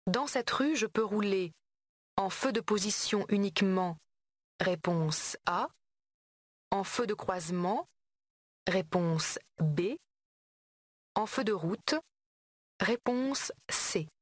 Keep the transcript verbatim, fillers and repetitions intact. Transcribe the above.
Dans cette rue, je peux rouler en feu de position uniquement. Réponse A. En feu de croisement. Réponse B. En feu de route. Réponse C.